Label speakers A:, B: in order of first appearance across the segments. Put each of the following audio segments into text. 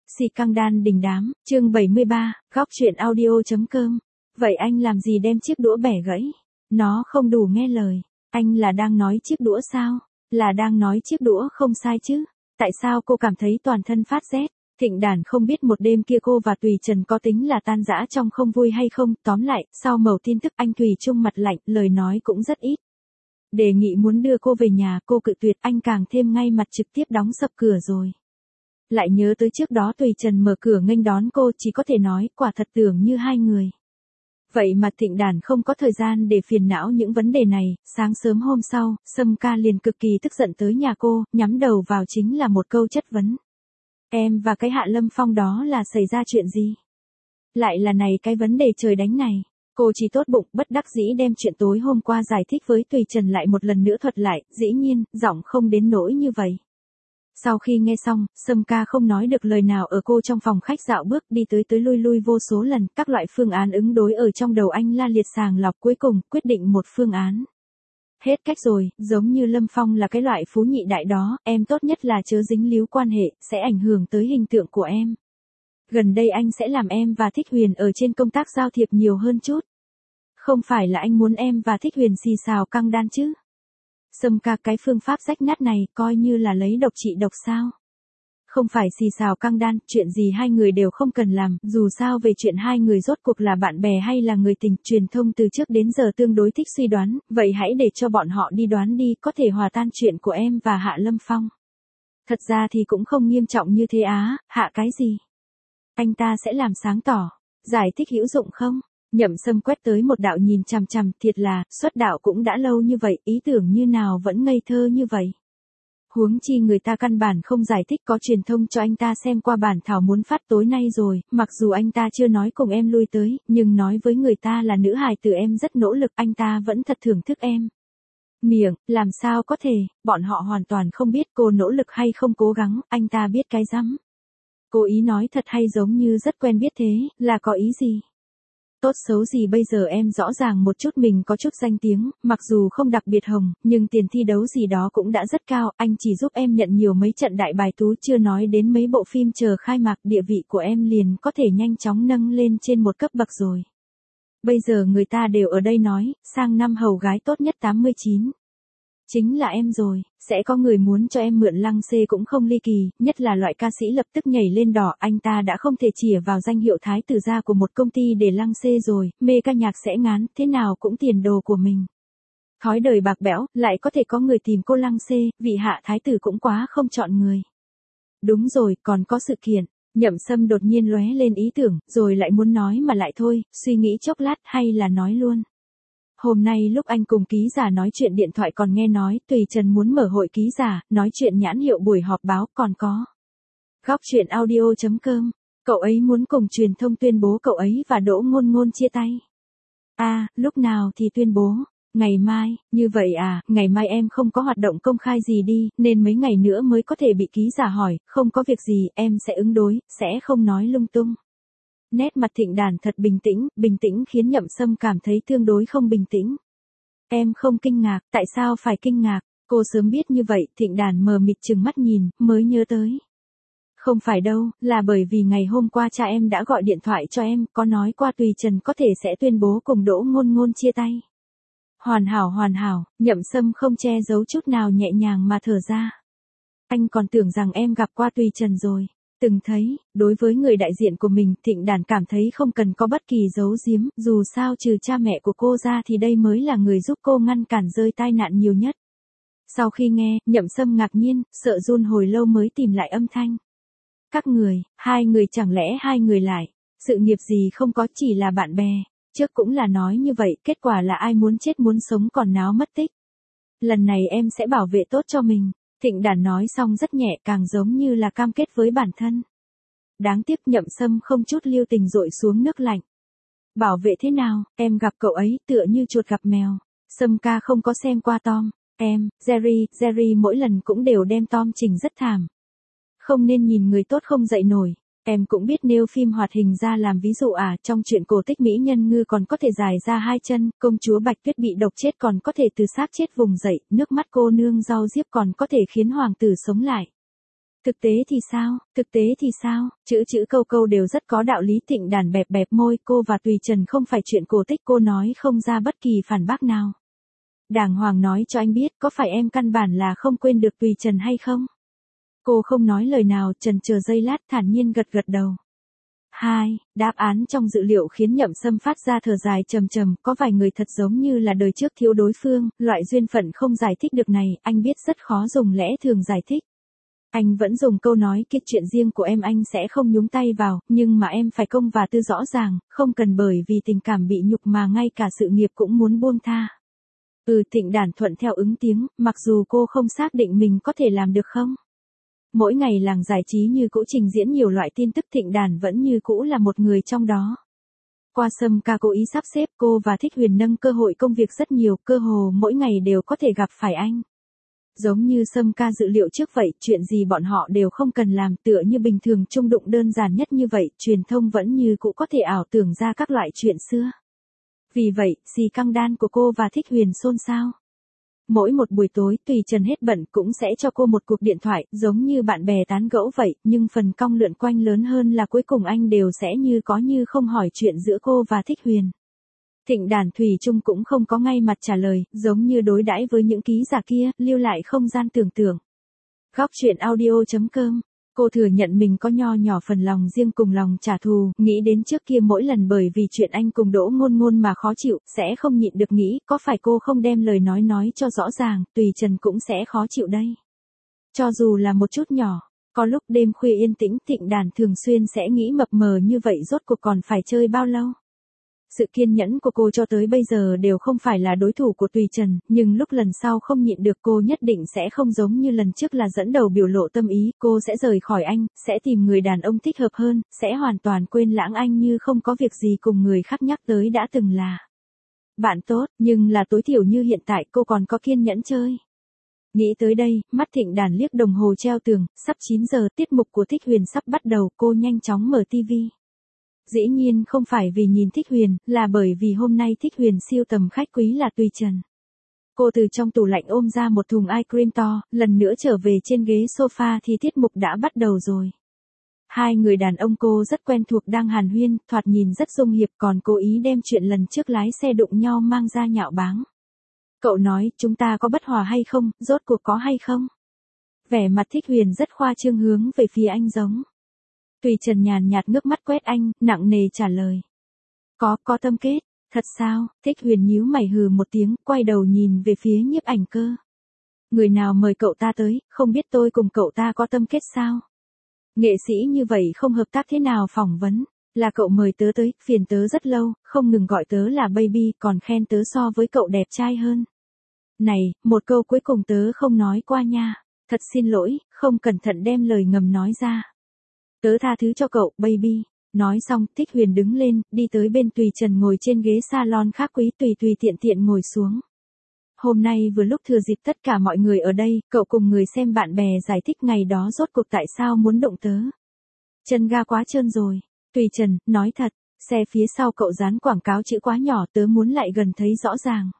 A: Si căng đan đình đám, chương 73, góc truyện audio.com. Vậy anh làm gì đem chiếc đũa bẻ gãy? Nó không đủ nghe lời. Anh là đang nói chiếc đũa sao? Là đang nói chiếc đũa không sai chứ? Tại sao cô cảm thấy toàn thân phát rét? Thịnh Đản không biết một đêm kia cô và Tùy Trần có tính là tan rã trong không vui hay không. Tóm lại, sau mẩu tin tức anh Thùy Trung mặt lạnh, lời nói cũng rất ít. Đề nghị muốn đưa cô về nhà, cô cự tuyệt, anh càng thêm ngay mặt trực tiếp đóng sập cửa rồi. Lại nhớ tới trước đó Tùy Trần mở cửa nghênh đón cô, chỉ có thể nói quả thật tưởng như hai người. Vậy mà Thịnh Đản không có thời gian để phiền não những vấn đề này. Sáng sớm hôm sau, Sâm Ca liền cực kỳ tức giận tới nhà cô, nhắm đầu vào chính là một câu chất vấn. Em và cái Hạ Lâm Phong đó là xảy ra chuyện gì? Lại là này cái vấn đề trời đánh này. Cô chỉ tốt bụng bất đắc dĩ đem chuyện tối hôm qua giải thích với Tùy Trần lại một lần nữa thuật lại, dĩ nhiên, giọng không đến nỗi như vậy. Sau khi nghe xong, Sâm Ca không nói được lời nào, ở cô trong phòng khách dạo bước đi tới lui vô số lần, các loại phương án ứng đối ở trong đầu anh la liệt sàng lọc, cuối cùng quyết định một phương án. Hết cách rồi, giống như Lâm Phong là cái loại phú nhị đại đó, em tốt nhất là chớ dính líu quan hệ, sẽ ảnh hưởng tới hình tượng của em. Gần đây anh sẽ làm em và Thích Huyền ở trên công tác giao thiệp nhiều hơn chút. Không phải là anh muốn em và Thích Huyền xì xào căng đan chứ? Sâm Ca, cái phương pháp rách nát này coi như là lấy độc trị độc sao? Không phải xì xào căng đan, chuyện gì hai người đều không cần làm, dù sao về chuyện hai người rốt cuộc là bạn bè hay là người tình, truyền thông từ trước đến giờ tương đối thích suy đoán, vậy hãy để cho bọn họ đi đoán đi, có thể hòa tan chuyện của em và Hạ Lâm Phong. Thật ra thì cũng không nghiêm trọng như thế á, hạ cái gì? Anh ta sẽ làm sáng tỏ, giải thích hữu dụng không? Nhậm Sâm quét tới một đạo nhìn chằm chằm, thiệt là, xuất đạo cũng đã lâu như vậy, ý tưởng như nào vẫn ngây thơ như vậy. Huống chi người ta căn bản không giải thích, có truyền thông cho anh ta xem qua bản thảo muốn phát tối nay rồi, mặc dù anh ta chưa nói cùng em lui tới, nhưng nói với người ta là nữ hài tử em rất nỗ lực, anh ta vẫn thật thưởng thức em. Miệng, làm sao có thể, bọn họ hoàn toàn không biết cô nỗ lực hay không cố gắng, anh ta biết cái rắm. Cô ý nói thật hay giống như rất quen biết thế, là có ý gì? Tốt xấu gì bây giờ em rõ ràng một chút mình có chút danh tiếng, mặc dù không đặc biệt hồng, nhưng tiền thi đấu gì đó cũng đã rất cao, anh chỉ giúp em nhận nhiều mấy trận đại bài tú, chưa nói đến mấy bộ phim chờ khai mạc, địa vị của em liền có thể nhanh chóng nâng lên trên một cấp bậc rồi. Bây giờ người ta đều ở đây nói, sang năm hầu gái tốt nhất 89. Chính là em rồi, sẽ có người muốn cho em mượn lăng xê cũng không ly kỳ, nhất là loại ca sĩ lập tức nhảy lên đỏ, anh ta đã không thể chìa vào danh hiệu thái tử gia của một công ty để lăng xê rồi, mê ca nhạc sẽ ngán, thế nào cũng tiền đồ của mình. Thói đời bạc bẽo, lại có thể có người tìm cô lăng xê, vị hạ thái tử cũng quá không chọn người. Đúng rồi, còn có sự kiện. Nhậm Sâm đột nhiên lóe lên ý tưởng, rồi lại muốn nói mà lại thôi, suy nghĩ chốc lát hay là nói luôn. Hôm nay lúc anh cùng ký giả nói chuyện điện thoại còn nghe nói Tùy Trần muốn mở hội ký giả, nói chuyện nhãn hiệu buổi họp báo, còn có góc truyện audio.com, cậu ấy muốn cùng truyền thông tuyên bố cậu ấy và Đỗ Ngôn Ngôn chia tay. À, lúc nào thì tuyên bố? Ngày mai, như vậy à, ngày mai em không có hoạt động công khai gì đi, nên mấy ngày nữa mới có thể bị ký giả hỏi, không có việc gì, em sẽ ứng đối, sẽ không nói lung tung. Nét mặt Thịnh Đản thật bình tĩnh khiến Nhậm Sâm cảm thấy tương đối không bình tĩnh. Em không kinh ngạc, tại sao phải kinh ngạc, cô sớm biết như vậy, Thịnh Đản mờ mịt trừng mắt nhìn, mới nhớ tới. Không phải đâu, là bởi vì ngày hôm qua cha em đã gọi điện thoại cho em, có nói qua Tùy Trần có thể sẽ tuyên bố cùng Đỗ Ngôn Ngôn chia tay. Hoàn hảo, Nhậm Sâm không che giấu chút nào nhẹ nhàng mà thở ra. Anh còn tưởng rằng em gặp qua Tùy Trần rồi. Từng thấy, đối với người đại diện của mình, Thịnh Đản cảm thấy không cần có bất kỳ giấu giếm, dù sao trừ cha mẹ của cô ra thì đây mới là người giúp cô ngăn cản rơi tai nạn nhiều nhất. Sau khi nghe, Nhậm Sâm ngạc nhiên, sợ run hồi lâu mới tìm lại âm thanh. Các người, hai người chẳng lẽ hai người lại, sự nghiệp gì không có, chỉ là bạn bè, trước cũng là nói như vậy, kết quả là ai muốn chết muốn sống còn náo mất tích. Lần này em sẽ bảo vệ tốt cho mình. Thịnh Đản nói xong rất nhẹ, càng giống như là cam kết với bản thân. Đáng tiếc Nhậm Sâm không chút lưu tình dội xuống nước lạnh. Bảo vệ thế nào, em gặp cậu ấy tựa như chuột gặp mèo. Sâm Ca không có xem qua Tom, Jerry mỗi lần cũng đều đem Tom chỉnh rất thảm. Không nên nhìn người tốt không dậy nổi. Em cũng biết nêu phim hoạt hình ra làm ví dụ à, trong chuyện cổ tích mỹ nhân ngư còn có thể dài ra hai chân, công chúa Bạch Tuyết bị độc chết còn có thể từ xác chết vùng dậy, nước mắt cô nương rau diếp còn có thể khiến hoàng tử sống lại. Thực tế thì sao, thực tế thì sao, chữ chữ câu câu đều rất có đạo lý. Thịnh Đàn bẹp bẹp môi, cô và Tùy Trần không phải chuyện cổ tích, cô nói không ra bất kỳ phản bác nào. Đàng hoàng nói cho anh biết, có phải em căn bản là không quên được Tùy Trần hay không? Cô không nói lời nào, chần chờ giây lát thản nhiên gật gật đầu. Đáp án trong dự liệu khiến Nhậm Sâm phát ra thở dài trầm trầm, có vài người thật giống như là đời trước thiếu đối phương, loại duyên phận không giải thích được này, anh biết rất khó dùng lẽ thường giải thích. Anh vẫn dùng câu nói kia, chuyện riêng của em anh sẽ không nhúng tay vào, nhưng mà em phải công và tư rõ ràng, không cần bởi vì tình cảm bị nhục mà ngay cả sự nghiệp cũng muốn buông tha. Thịnh Đàn thuận theo ứng tiếng, mặc dù cô không xác định mình có thể làm được không. Mỗi ngày làng giải trí như cũ trình diễn nhiều loại tin tức, Thịnh Đàn vẫn như cũ là một người trong đó. Qua Sâm ca cố ý sắp xếp, cô và Thích Huyền nâng cơ hội công việc rất nhiều, cơ hồ mỗi ngày đều có thể gặp phải anh. Giống như Sâm ca dự liệu trước vậy, chuyện gì bọn họ đều không cần làm, tựa như bình thường chung đụng đơn giản nhất như vậy, truyền thông vẫn như cũ có thể ảo tưởng ra các loại chuyện xưa. Vì vậy, xì căng đan của cô và Thích Huyền xôn xao. Mỗi một buổi tối, Tùy Trần hết bận cũng sẽ cho cô một cuộc điện thoại, giống như bạn bè tán gẫu vậy, nhưng phần cong lượn quanh lớn hơn là cuối cùng anh đều sẽ như có như không hỏi chuyện giữa cô và Thích Huyền. Thịnh Đàn thủy chung cũng không có ngay mặt trả lời, giống như đối đãi với những ký giả kia, lưu lại không gian tưởng tượng. Góc truyện audio.com. Cô thừa nhận mình có nho nhỏ phần lòng riêng cùng lòng trả thù, nghĩ đến trước kia mỗi lần bởi vì chuyện anh cùng Đỗ Ngôn Ngôn mà khó chịu, sẽ không nhịn được nghĩ, có phải cô không đem lời nói cho rõ ràng, Tùy Trần cũng sẽ khó chịu đây. Cho dù là một chút nhỏ, có lúc đêm khuya yên tĩnh, Thịnh Đàn thường xuyên sẽ nghĩ mập mờ như vậy rốt cuộc còn phải chơi bao lâu. Sự kiên nhẫn của cô cho tới bây giờ đều không phải là đối thủ của Tùy Trần, nhưng lúc lần sau không nhịn được cô nhất định sẽ không giống như lần trước là dẫn đầu biểu lộ tâm ý, cô sẽ rời khỏi anh, sẽ tìm người đàn ông thích hợp hơn, sẽ hoàn toàn quên lãng anh như không có việc gì cùng người khác nhắc tới đã từng là bạn tốt, nhưng là tối thiểu như hiện tại cô còn có kiên nhẫn chơi. Nghĩ tới đây, mắt Thịnh Đàn liếc đồng hồ treo tường, sắp 9 giờ, tiết mục của Thích Huyền sắp bắt đầu, cô nhanh chóng mở tivi. Dĩ nhiên không phải vì nhìn Thích Huyền, là bởi vì hôm nay Thích Huyền siêu tầm khách quý là Tùy Trần. Cô từ trong tủ lạnh ôm ra một thùng ice cream to, lần nữa trở về trên ghế sofa thì tiết mục đã bắt đầu rồi. Hai người đàn ông cô rất quen thuộc đang hàn huyên, thoạt nhìn rất dung hiệp, còn cố ý đem chuyện lần trước lái xe đụng nhau mang ra nhạo báng. Cậu nói, chúng ta có bất hòa hay không, rốt cuộc có hay không? Vẻ mặt Thích Huyền rất khoa trương hướng về phía anh giống. Tùy Trần nhàn nhạt ngước mắt quét anh, nặng nề trả lời. Có tâm kết, thật sao? Thích Huyền nhíu mày hừ một tiếng, quay đầu nhìn về phía Nhiếp Ảnh Cơ. Người nào mời cậu ta tới, không biết tôi cùng cậu ta có tâm kết sao? Nghệ sĩ như vậy không hợp tác thế nào phỏng vấn, là cậu mời tớ tới, phiền tớ rất lâu, không ngừng gọi tớ là baby, còn khen tớ so với cậu đẹp trai hơn. Này, một câu cuối cùng tớ không nói qua nha, thật xin lỗi, không cẩn thận đem lời ngầm nói ra. Tớ tha thứ cho cậu, baby. Nói xong, Thích Huyền đứng lên, đi tới bên Tùy Trần ngồi trên ghế salon khác quý, tùy tiện ngồi xuống. Hôm nay vừa lúc thừa dịp tất cả mọi người ở đây, cậu cùng người xem bạn bè giải thích ngày đó rốt cuộc tại sao muốn động tớ. Chân ga quá trơn rồi. Tùy Trần, nói thật, xe phía sau cậu dán quảng cáo chữ quá nhỏ, tớ muốn lại gần thấy rõ ràng.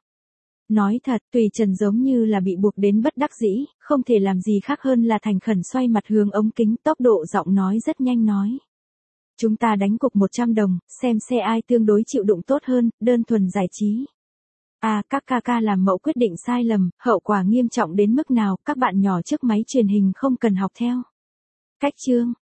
A: Nói thật, Tùy Trần giống như là bị buộc đến bất đắc dĩ, không thể làm gì khác hơn là thành khẩn xoay mặt hướng ống kính, tốc độ giọng nói rất nhanh nói. Chúng ta đánh cục 100 đồng, xem xe ai tương đối chịu đụng tốt hơn, đơn thuần giải trí. Các ca làm mẫu quyết định sai lầm, hậu quả nghiêm trọng đến mức nào, các bạn nhỏ trước máy truyền hình không cần học theo. Cách chương,